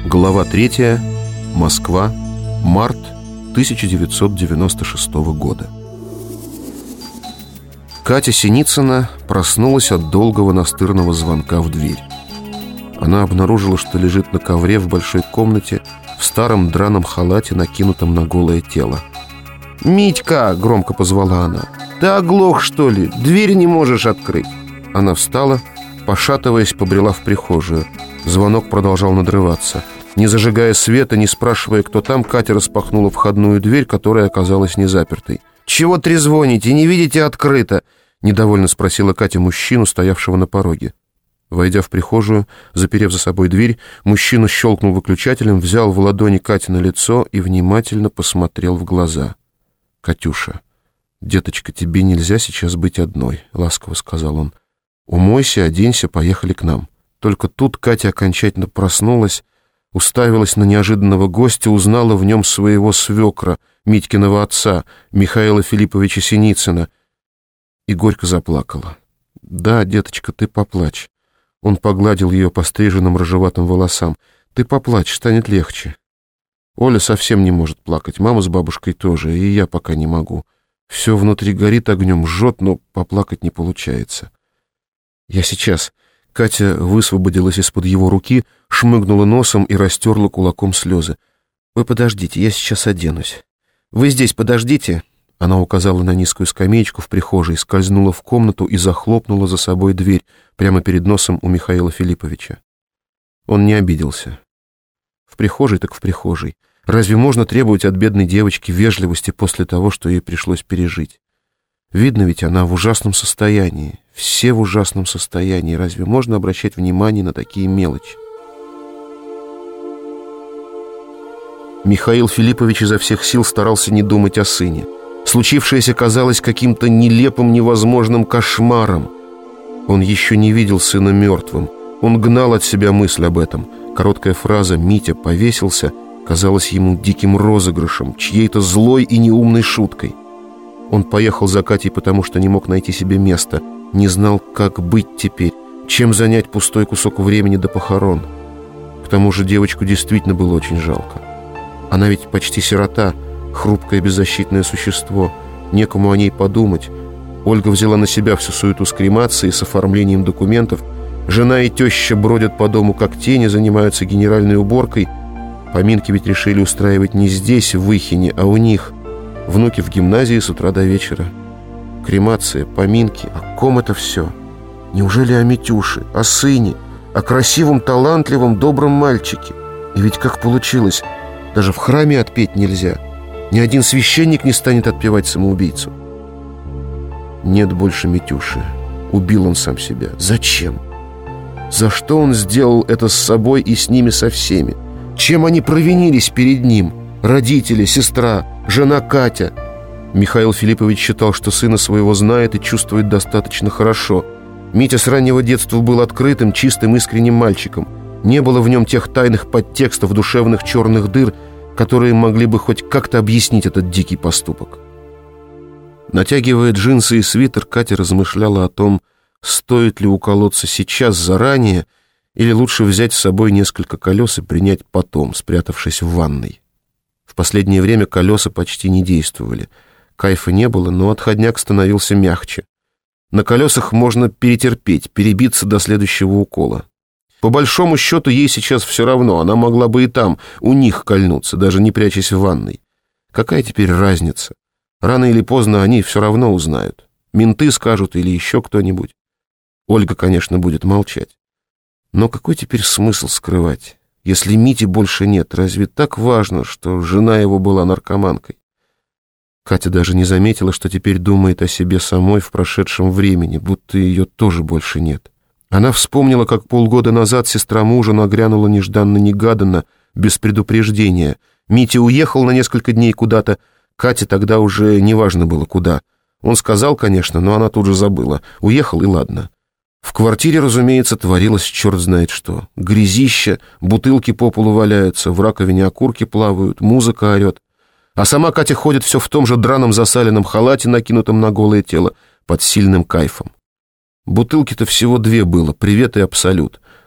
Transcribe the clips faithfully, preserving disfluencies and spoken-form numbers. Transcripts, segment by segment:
Глава третья. Москва. Март тысяча девятьсот девяносто шестого года. Катя Синицына проснулась от долгого настырного звонка в дверь. Она обнаружила, что лежит на ковре в большой комнате в старом драном халате, накинутом на голое тело. «Митька!» — громко позвала она. «Ты оглох, что ли? Дверь не можешь открыть!» Она встала, пошатываясь, побрела в прихожую. Звонок продолжал надрываться. Не зажигая света, не спрашивая, кто там, Катя распахнула входную дверь, которая оказалась не запертой. «Чего трезвоните? Не видите, открыто?» — недовольно спросила Катя мужчину, стоявшего на пороге. Войдя в прихожую, заперев за собой дверь, мужчина щелкнул выключателем, взял в ладони Катино лицо и внимательно посмотрел в глаза. «Катюша, деточка, тебе нельзя сейчас быть одной», — ласково сказал он. «Умойся, оденься, поехали к нам». Только тут Катя окончательно проснулась, уставилась на неожиданного гостя, узнала в нем своего свекра, Митькиного отца, Михаила Филипповича Синицына, и горько заплакала. «Да, деточка, ты поплачь». Он погладил ее по стриженным рыжеватым волосам. «Ты поплачь, станет легче». Оля совсем не может плакать, мама с бабушкой тоже, и я пока не могу. Все внутри горит огнем, жжет, но поплакать не получается. «Я сейчас». Катя высвободилась из-под его руки, шмыгнула носом и растерла кулаком слезы. «Вы подождите, я сейчас оденусь». «Вы здесь подождите». Она указала на низкую скамеечку в прихожей, скользнула в комнату и захлопнула за собой дверь прямо перед носом у Михаила Филипповича. Он не обиделся. В прихожей так в прихожей. Разве можно требовать от бедной девочки вежливости после того, что ей пришлось пережить? Видно, ведь она в ужасном состоянии. Все в ужасном состоянии. Разве можно обращать внимание на такие мелочи? Михаил Филиппович изо всех сил старался не думать о сыне. Случившееся казалось каким-то нелепым, невозможным кошмаром. Он еще не видел сына мертвым. Он гнал от себя мысль об этом. Короткая фраза «Митя повесился» казалась ему диким розыгрышем, чьей-то злой и неумной шуткой. Он поехал за Катей, потому что не мог найти себе места, не знал, как быть теперь, чем занять пустой кусок времени до похорон. К тому же девочку действительно было очень жалко. Она ведь почти сирота, хрупкое беззащитное существо, некому о ней подумать. Ольга взяла на себя всю суету с кремацией, с оформлением документов. Жена и теща бродят по дому как тени, занимаются генеральной уборкой. Поминки ведь решили устраивать не здесь, в Выхине, а у них. Внуки в гимназии с утра до вечера. Кремация, поминки. О ком это все? Неужели о Митюше, о сыне, о красивом, талантливом, добром мальчике? И ведь как получилось, даже в храме отпеть нельзя. Ни один священник не станет отпевать самоубийцу. Нет больше Митюши. Убил он сам себя. Зачем? За что он сделал это с собой и с ними со всеми? Чем они провинились перед ним? Родители, сестра, жена Катя. Михаил Филиппович считал, что сына своего знает и чувствует достаточно хорошо. Митя с раннего детства был открытым, чистым, искренним мальчиком. Не было в нем тех тайных подтекстов, душевных черных дыр, которые могли бы хоть как-то объяснить этот дикий поступок. Натягивая джинсы и свитер, Катя размышляла о том, стоит ли уколоться сейчас заранее или лучше взять с собой несколько колес и принять потом, спрятавшись в ванной. В последнее время колеса почти не действовали. Кайфа не было, но отходняк становился мягче. На колесах можно перетерпеть, перебиться до следующего укола. По большому счету, ей сейчас все равно, она могла бы и там, у них кольнуться, даже не прячась в ванной. Какая теперь разница? Рано или поздно они все равно узнают. Менты скажут или еще кто-нибудь. Ольга, конечно, будет молчать. Но какой теперь смысл скрывать? Если Мити больше нет, разве так важно, что жена его была наркоманкой? Катя даже не заметила, что теперь думает о себе самой в прошедшем времени, будто ее тоже больше нет. Она вспомнила, как полгода назад сестра мужа нагрянула нежданно-негаданно, без предупреждения. Митя уехал на несколько дней куда-то, Кате тогда уже неважно было куда. Он сказал, конечно, но она тут же забыла. Уехал, и ладно. В квартире, разумеется, творилось черт знает что. Грязище, бутылки по полу валяются, в раковине окурки плавают, музыка орет. А сама Катя ходит все в том же драном засаленном халате, накинутом на голое тело, под сильным кайфом. Бутылки-то всего две было, привет и абсолют.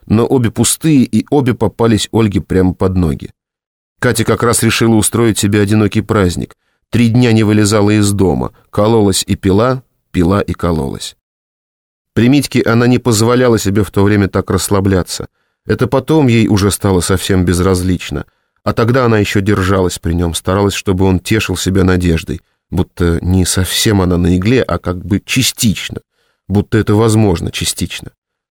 но обе пустые, и обе попались Ольге прямо под ноги. Катя как раз решила устроить себе одинокий праздник. Три дня не вылезала из дома, кололась и пила, пила и кололась. При Митьке она не позволяла себе в то время так расслабляться. Это потом ей уже стало совсем безразлично. А тогда она еще держалась при нем, старалась, чтобы он тешил себя надеждой. Будто не совсем она на игле, а как бы частично. Будто это возможно частично.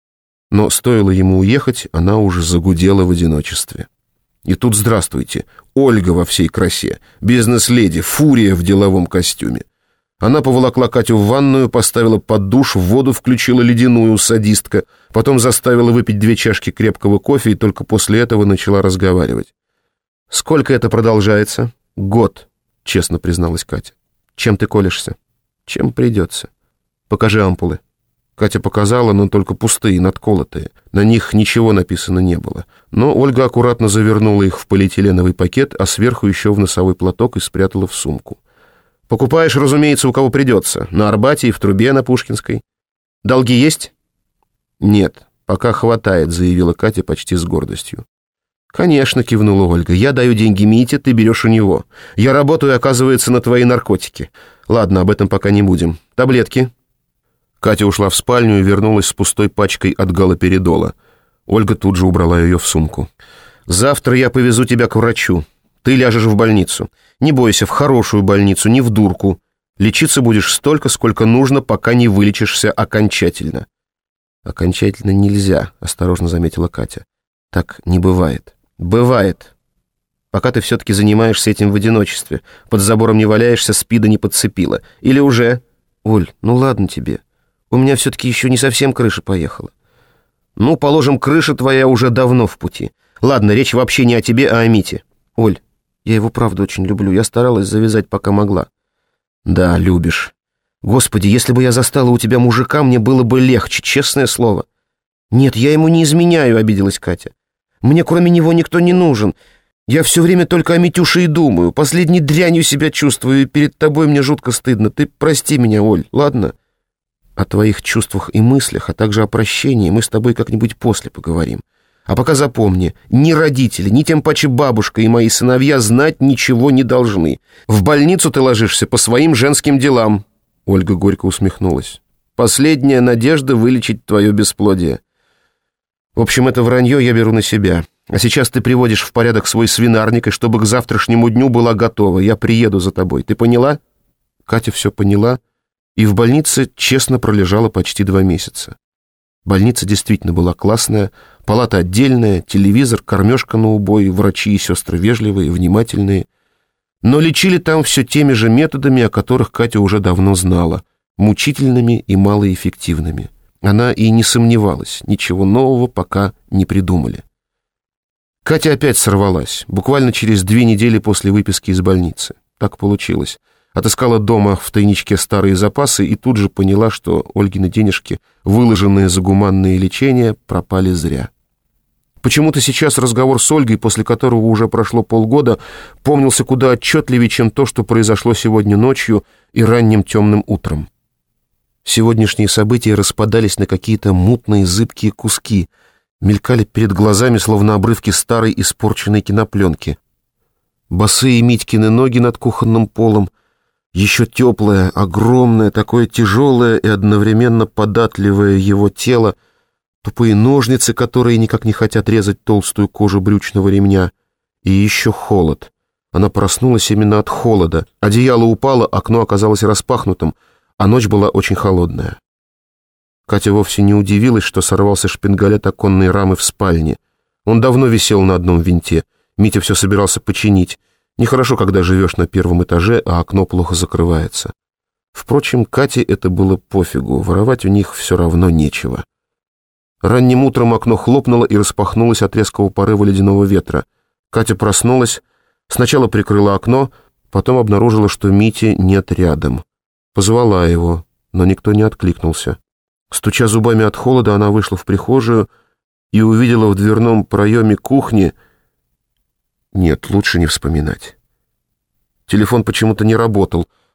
Но стоило ему уехать, она уже загудела в одиночестве. И тут, здравствуйте, Ольга во всей красе, бизнес-леди, фурия в деловом костюме. Она поволокла Катю в ванную, поставила под душ, в воду включила ледяную, садистка, потом заставила выпить две чашки крепкого кофе и только после этого начала разговаривать. «Сколько это продолжается?» «Год», — честно призналась Катя. «Чем ты колешься?» «Чем придется». «Покажи ампулы». Катя показала, но только пустые, надколотые. На них ничего написано не было. Но Ольга аккуратно завернула их в полиэтиленовый пакет, а сверху еще в носовой платок и спрятала в сумку. «Покупаешь, разумеется, у кого придется. На Арбате и в Трубе на Пушкинской. Долги есть?» «Нет, пока хватает», — заявила Катя почти с гордостью. «Конечно», — кивнула Ольга. «Я даю деньги Мите, ты берешь у него. Я работаю, оказывается, на твои наркотики. Ладно, об этом пока не будем. Таблетки». Катя ушла в спальню и вернулась с пустой пачкой от галоперидола. Ольга тут же убрала ее в сумку. «Завтра я повезу тебя к врачу. Ты ляжешь в больницу. Не бойся, в хорошую больницу, не в дурку. Лечиться будешь столько, сколько нужно, пока не вылечишься окончательно». «Окончательно нельзя», — осторожно заметила Катя. «Так не бывает». «Бывает. Пока ты все-таки занимаешься этим в одиночестве. Под забором не валяешься, спида не подцепила. Или уже...» «Оль, ну ладно тебе. У меня все-таки еще не совсем крыша поехала». «Ну, положим, крыша твоя уже давно в пути. Ладно, речь вообще не о тебе, а о Мите. Оль, я его правда очень люблю. Я старалась завязать, пока могла». «Да, любишь. Господи, если бы я застала у тебя мужика, мне было бы легче, честное слово». «Нет, я ему не изменяю», — обиделась Катя. «Мне кроме него никто не нужен. Я все время только о Митюше и думаю. Последней дрянью себя чувствую, и перед тобой мне жутко стыдно. Ты прости меня, Оль, ладно?» «О твоих чувствах и мыслях, а также о прощении мы с тобой как-нибудь после поговорим. А пока запомни, ни родители, ни тем паче бабушка и мои сыновья знать ничего не должны. В больницу ты ложишься по своим женским делам». Ольга горько усмехнулась. «Последняя надежда вылечить твое бесплодие. В общем, это вранье я беру на себя. А сейчас ты приводишь в порядок свой свинарник, и чтобы к завтрашнему дню была готова. Я приеду за тобой. Ты поняла?» Катя все поняла, и в больнице честно пролежала почти два месяца. Больница действительно была классная, палата отдельная, телевизор, кормежка на убой, врачи и сестры вежливые, внимательные. Но лечили там все теми же методами, о которых Катя уже давно знала, мучительными и малоэффективными. Она и не сомневалась, ничего нового пока не придумали. Катя опять сорвалась, буквально через две недели после выписки из больницы. Так получилось. Отыскала дома в тайничке старые запасы и тут же поняла, что Ольгины денежки, выложенные за гуманное лечение, пропали зря. Почему-то сейчас разговор с Ольгой, после которого уже прошло полгода, помнился куда отчетливее, чем то, что произошло сегодня ночью и ранним темным утром. Сегодняшние события распадались на какие-то мутные зыбкие куски, мелькали перед глазами, словно обрывки старой испорченной кинопленки. Босые Митькины ноги над кухонным полом, еще теплое, огромное, такое тяжелое и одновременно податливое его тело, тупые ножницы, которые никак не хотят резать толстую кожу брючного ремня, и еще холод. Она проснулась именно от холода. Одеяло упало, окно оказалось распахнутым, а ночь была очень холодная. Катя вовсе не удивилась, что сорвался шпингалет оконной рамы в спальне. Он давно висел на одном винте. Митя все собирался починить. Нехорошо, когда живешь на первом этаже, а окно плохо закрывается. Впрочем, Кате это было пофигу, воровать у них все равно нечего. Ранним утром окно хлопнуло и распахнулось от резкого порыва ледяного ветра. Катя проснулась, сначала прикрыла окно, потом обнаружила, что Мити нет рядом. Позвала его, но никто не откликнулся. Стуча зубами от холода, она вышла в прихожую и увидела в дверном проеме кухни... Нет, лучше не вспоминать. Телефон почему-то не работал.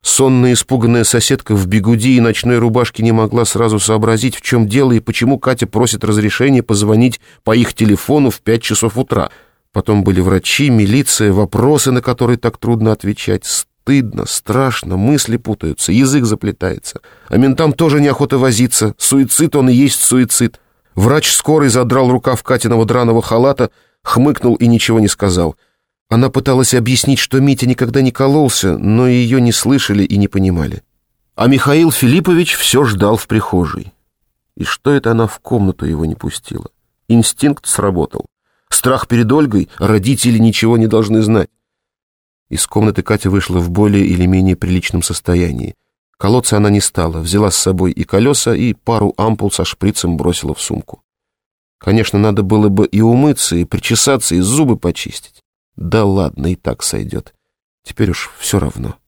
Сонная испуганная соседка в бигуди и ночной рубашке не могла сразу сообразить, в чем дело и почему Катя просит разрешения позвонить по их телефону в пять часов утра. Потом были врачи, милиция, вопросы, на которые так трудно отвечать. Стыдно, страшно, мысли путаются, язык заплетается. А ментам тоже неохота возиться. Суицид он и есть суицид. Врач скорой задрал рукав Катиного драного халата, хмыкнул и ничего не сказал. Она пыталась объяснить, что Митя никогда не кололся, но ее не слышали и не понимали. А Михаил Филиппович все ждал в прихожей. И что это она в комнату его не пустила? Инстинкт сработал. Страх перед Ольгой, родители ничего не должны знать. Из комнаты Катя вышла в более или менее приличном состоянии. Колоться она не стала, взяла с собой и колеса, и пару ампул со шприцем бросила в сумку. Конечно, надо было бы и умыться, и причесаться, и зубы почистить. Да ладно, и так сойдет. Теперь уж все равно.